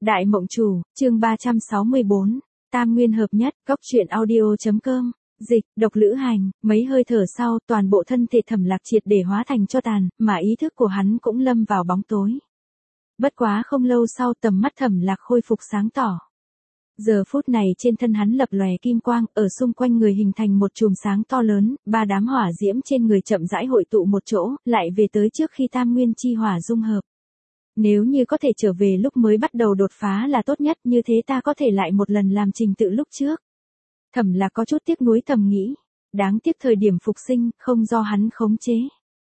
Đại Mộng Chủ, chương 364, Tam Nguyên hợp nhất, góc truyện audio.com, dịch, độc lữ hành, mấy hơi thở sau, toàn bộ thân thể Thẩm Lạc triệt để hóa thành tro tàn, mà ý thức của hắn cũng lâm vào bóng tối. Bất quá không lâu sau tầm mắt Thẩm Lạc khôi phục sáng tỏ. Giờ phút này trên thân hắn lập lòe kim quang, ở xung quanh người hình thành một chùm sáng to lớn, ba đám hỏa diễm trên người chậm rãi hội tụ một chỗ, lại về tới trước khi Tam Nguyên chi hỏa dung hợp. Nếu như có thể trở về lúc mới bắt đầu đột phá là tốt nhất, như thế ta có thể lại một lần làm trình tự lúc trước. Thẩm Lạc có chút tiếc nuối thầm nghĩ, đáng tiếc thời điểm phục sinh, không do hắn khống chế.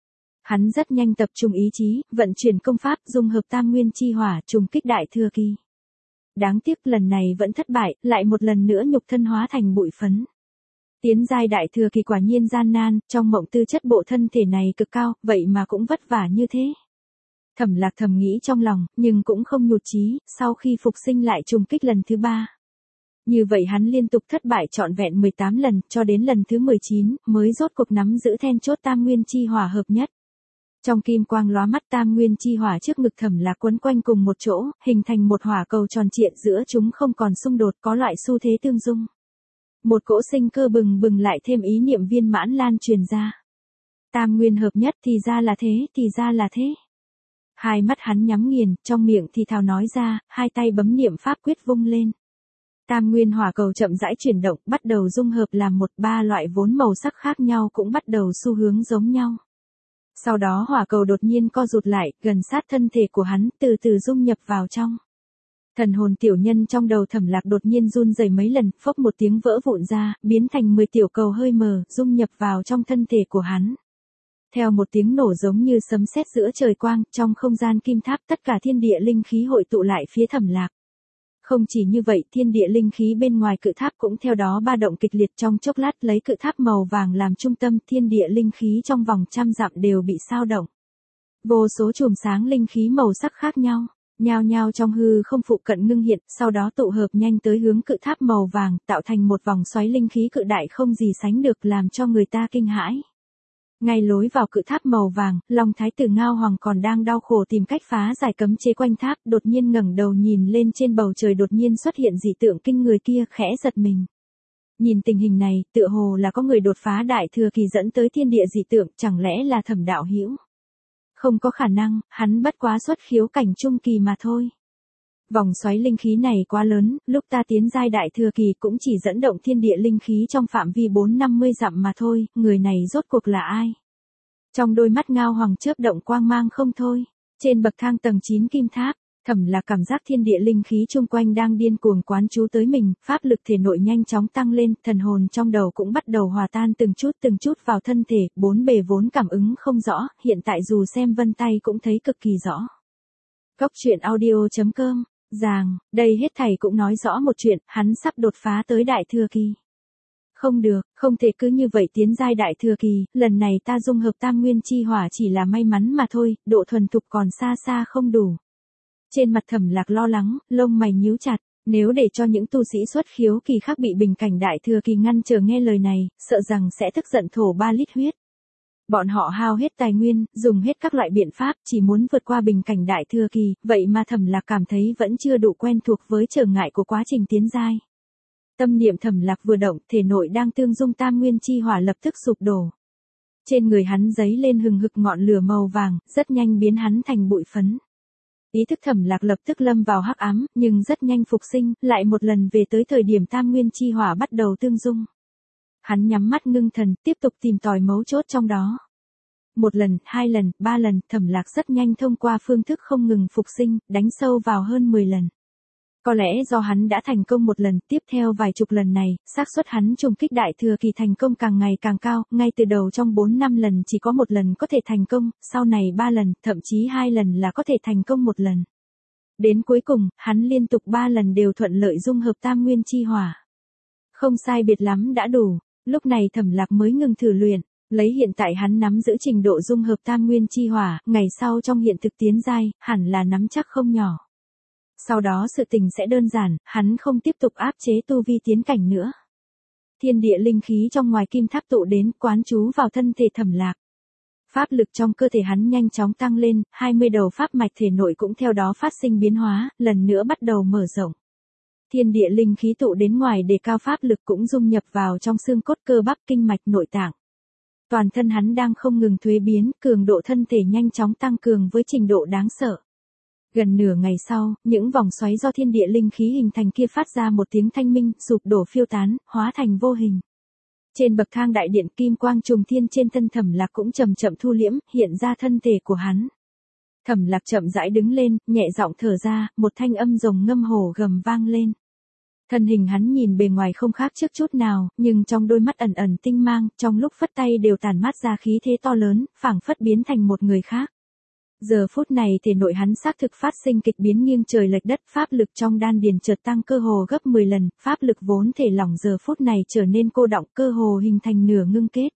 Hắn rất nhanh tập trung ý chí, vận chuyển công pháp dung hợp Tam Nguyên chi hỏa trùng kích Đại Thừa Kỳ. Đáng tiếc lần này vẫn thất bại, lại một lần nữa nhục thân hóa thành bụi phấn. Tiến giai Đại Thừa Kỳ quả nhiên gian nan, trong mộng tư chất bộ thân thể này cực cao, vậy mà cũng vất vả như thế. Thẩm Lạc thầm nghĩ trong lòng, nhưng cũng không nhụt chí, sau khi phục sinh lại trùng kích lần thứ 3. Như vậy hắn liên tục thất bại trọn vẹn 18 lần, cho đến lần thứ 19, mới rốt cuộc nắm giữ then chốt Tam Nguyên chi hỏa hợp nhất. Trong kim quang lóa mắt Tam Nguyên chi hỏa trước ngực Thẩm Lạc quấn quanh cùng một chỗ, hình thành một hỏa cầu tròn trịa, giữa chúng không còn xung đột, có loại xu thế tương dung. Một cỗ sinh cơ bừng bừng lại thêm ý niệm viên mãn lan truyền ra. Tam Nguyên hợp nhất, thì ra là thế, thì ra là thế. Hai mắt hắn nhắm nghiền, trong miệng thì thào nói ra, hai tay bấm niệm pháp quyết vung lên. Tam Nguyên hỏa cầu chậm rãi chuyển động, bắt đầu dung hợp làm ba loại vốn màu sắc khác nhau cũng bắt đầu xu hướng giống nhau. Sau đó hỏa cầu đột nhiên co rụt lại, gần sát thân thể của hắn, từ từ dung nhập vào trong. Thần hồn tiểu nhân trong đầu Thẩm Lạc đột nhiên run rẩy mấy lần, phốc một tiếng vỡ vụn ra, biến thành 10 tiểu cầu hơi mờ, dung nhập vào trong thân thể của hắn. Theo một tiếng nổ giống như sấm sét giữa trời quang, trong không gian kim tháp tất cả thiên địa linh khí hội tụ lại phía Thẩm Lạc. Không chỉ như vậy, thiên địa linh khí bên ngoài cự tháp cũng theo đó ba động kịch liệt, trong chốc lát lấy cự tháp màu vàng làm trung tâm, thiên địa linh khí trong vòng trăm dặm đều bị xao động. Vô số chùm sáng linh khí màu sắc khác nhau, nhao nhao trong hư không phụ cận ngưng hiện, sau đó tụ hợp nhanh tới hướng cự tháp màu vàng, tạo thành một vòng xoáy linh khí cự đại không gì sánh được, làm cho người ta kinh hãi. Ngay lối vào cự tháp màu vàng, Long Thái tử Ngao Hoàng còn đang đau khổ tìm cách phá giải cấm chế quanh tháp, đột nhiên ngẩng đầu nhìn lên trên bầu trời, đột nhiên xuất hiện dị tượng kinh người kia, khẽ giật mình. Nhìn tình hình này, tựa hồ là có người đột phá Đại Thừa Kỳ dẫn tới thiên địa dị tượng, chẳng lẽ là Thẩm đạo hữu? Không có khả năng, hắn bất quá xuất khiếu cảnh trung kỳ mà thôi. Vòng xoáy linh khí này quá lớn, lúc ta tiến giai Đại Thừa Kỳ cũng chỉ dẫn động thiên địa linh khí trong phạm vi 4-50 dặm mà thôi, người này rốt cuộc là ai? Trong đôi mắt Ngao Hoàng chớp động quang mang không thôi. Trên bậc thang tầng 9 kim tháp, Thẩm Lạc cảm giác thiên địa linh khí chung quanh đang điên cuồng quán chú tới mình, pháp lực thể nội nhanh chóng tăng lên, thần hồn trong đầu cũng bắt đầu hòa tan từng chút vào thân thể, bốn bề vốn cảm ứng không rõ, hiện tại dù xem vân tay cũng thấy cực kỳ rõ. Góc truyện audio.com. Đây hết thảy cũng nói rõ một chuyện, hắn sắp đột phá tới Đại Thừa Kỳ. Không được, không thể cứ như vậy tiến giai Đại Thừa Kỳ, lần này ta dung hợp Tam Nguyên chi hỏa chỉ là may mắn mà thôi, độ thuần thục còn xa xa không đủ. Trên mặt Thẩm Lạc lo lắng, lông mày nhíu chặt, nếu để cho những tu sĩ xuất khiếu kỳ khác bị bình cảnh Đại Thừa Kỳ ngăn trở nghe lời này, sợ rằng sẽ tức giận thổ 3 lít huyết. Bọn họ hao hết tài nguyên, dùng hết các loại biện pháp, chỉ muốn vượt qua bình cảnh Đại Thừa Kỳ, vậy mà Thẩm Lạc cảm thấy vẫn chưa đủ quen thuộc với trở ngại của quá trình tiến giai. Tâm niệm Thẩm Lạc vừa động, thể nội đang tương dung Tam Nguyên chi hỏa lập tức sụp đổ. Trên người hắn giấy lên hừng hực ngọn lửa màu vàng, rất nhanh biến hắn thành bụi phấn. Ý thức Thẩm Lạc lập tức lâm vào hắc ám, nhưng rất nhanh phục sinh, lại một lần về tới thời điểm Tam Nguyên chi hỏa bắt đầu tương dung. Hắn nhắm mắt ngưng thần, tiếp tục tìm tòi mấu chốt trong đó. Một lần, 2 lần, 3 lần, Thẩm Lạc rất nhanh thông qua phương thức không ngừng phục sinh, đánh sâu vào hơn 10 lần. Có lẽ do hắn đã thành công một lần, tiếp theo vài chục lần này, xác suất hắn trùng kích Đại Thừa Kỳ thành công càng ngày càng cao, ngay từ đầu trong 4-5 lần chỉ có 1 lần có thể thành công, sau này 3 lần, thậm chí 2 lần là có thể thành công 1 lần. Đến cuối cùng, hắn liên tục 3 lần đều thuận lợi dung hợp Tam Nguyên chi hỏa. Không sai biệt lắm đã đủ. Lúc này Thẩm Lạc mới ngừng thử luyện, lấy hiện tại hắn nắm giữ trình độ dung hợp Tam Nguyên chi hỏa, ngày sau trong hiện thực tiến giai, hẳn là nắm chắc không nhỏ. Sau đó sự tình sẽ đơn giản, hắn không tiếp tục áp chế tu vi tiến cảnh nữa. Thiên địa linh khí trong ngoài kim tháp tụ đến, quán chú vào thân thể Thẩm Lạc. Pháp lực trong cơ thể hắn nhanh chóng tăng lên, 20 đầu pháp mạch thể nội cũng theo đó phát sinh biến hóa, lần nữa bắt đầu mở rộng. Thiên địa linh khí tụ đến ngoài để cao pháp lực cũng dung nhập vào trong xương cốt cơ bắp kinh mạch nội tạng. Toàn thân hắn đang không ngừng thuế biến, cường độ thân thể nhanh chóng tăng cường với trình độ đáng sợ. Gần nửa ngày sau, những vòng xoáy do thiên địa linh khí hình thành kia phát ra một tiếng thanh minh, sụp đổ phiêu tán, hóa thành vô hình. Trên bậc thang đại điện kim quang trùng thiên trên thân Thẩm Lạc cũng chậm chậm thu liễm, hiện ra thân thể của hắn. Thẩm Lạc chậm rãi đứng lên, nhẹ giọng thở ra, một thanh âm rồng ngâm hổ gầm vang lên. Thân hình hắn nhìn bề ngoài không khác trước chút nào, nhưng trong đôi mắt ẩn ẩn tinh mang, trong lúc phất tay đều tản mát ra khí thế to lớn, phảng phất biến thành một người khác. Giờ phút này thể nội hắn xác thực phát sinh kịch biến nghiêng trời lệch đất, pháp lực trong đan điền chợt tăng cơ hồ gấp 10 lần, pháp lực vốn thể lỏng giờ phút này trở nên cô đọng, cơ hồ hình thành nửa ngưng kết.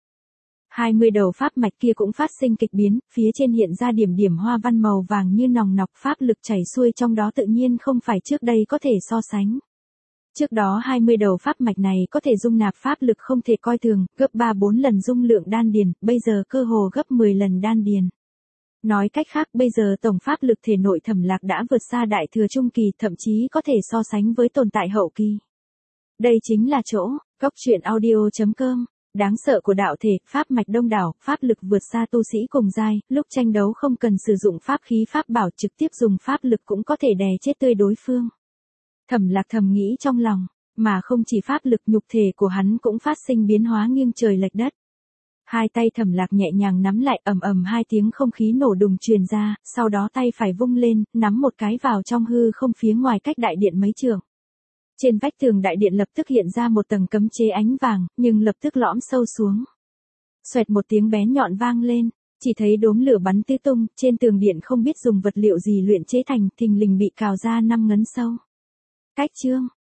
20 đầu pháp mạch kia cũng phát sinh kịch biến, phía trên hiện ra điểm điểm hoa văn màu vàng như nòng nọc, pháp lực chảy xuôi trong đó tự nhiên không phải trước đây có thể so sánh. Trước đó 20 đầu pháp mạch này có thể dung nạp pháp lực không thể coi thường, gấp 3-4 lần dung lượng đan điền, bây giờ cơ hồ gấp 10 lần đan điền. Nói cách khác bây giờ tổng pháp lực thể nội Thẩm Lạc đã vượt xa đại thừa trung kỳ, thậm chí có thể so sánh với tồn tại hậu kỳ. Đây chính là chỗ, góc truyện audio.com, đáng sợ của đạo thể, pháp mạch đông đảo, pháp lực vượt xa tu sĩ cùng giai, lúc tranh đấu không cần sử dụng pháp khí pháp bảo, trực tiếp dùng pháp lực cũng có thể đè chết tươi đối phương. Thẩm Lạc thầm nghĩ trong lòng, mà không chỉ pháp lực, nhục thể của hắn cũng phát sinh biến hóa nghiêng trời lệch đất. Hai tay Thẩm Lạc nhẹ nhàng nắm lại, ầm ầm hai tiếng không khí nổ đùng truyền ra, sau đó tay phải vung lên, nắm một cái vào trong hư không phía ngoài cách đại điện mấy trượng. Trên vách tường đại điện lập tức hiện ra một tầng cấm chế ánh vàng, nhưng lập tức lõm sâu xuống. Xoẹt một tiếng bén nhọn vang lên, chỉ thấy đốm lửa bắn tứ tung, trên tường điện không biết dùng vật liệu gì luyện chế thành, thình lình bị cào ra 5 ngấn sâu. Cách chương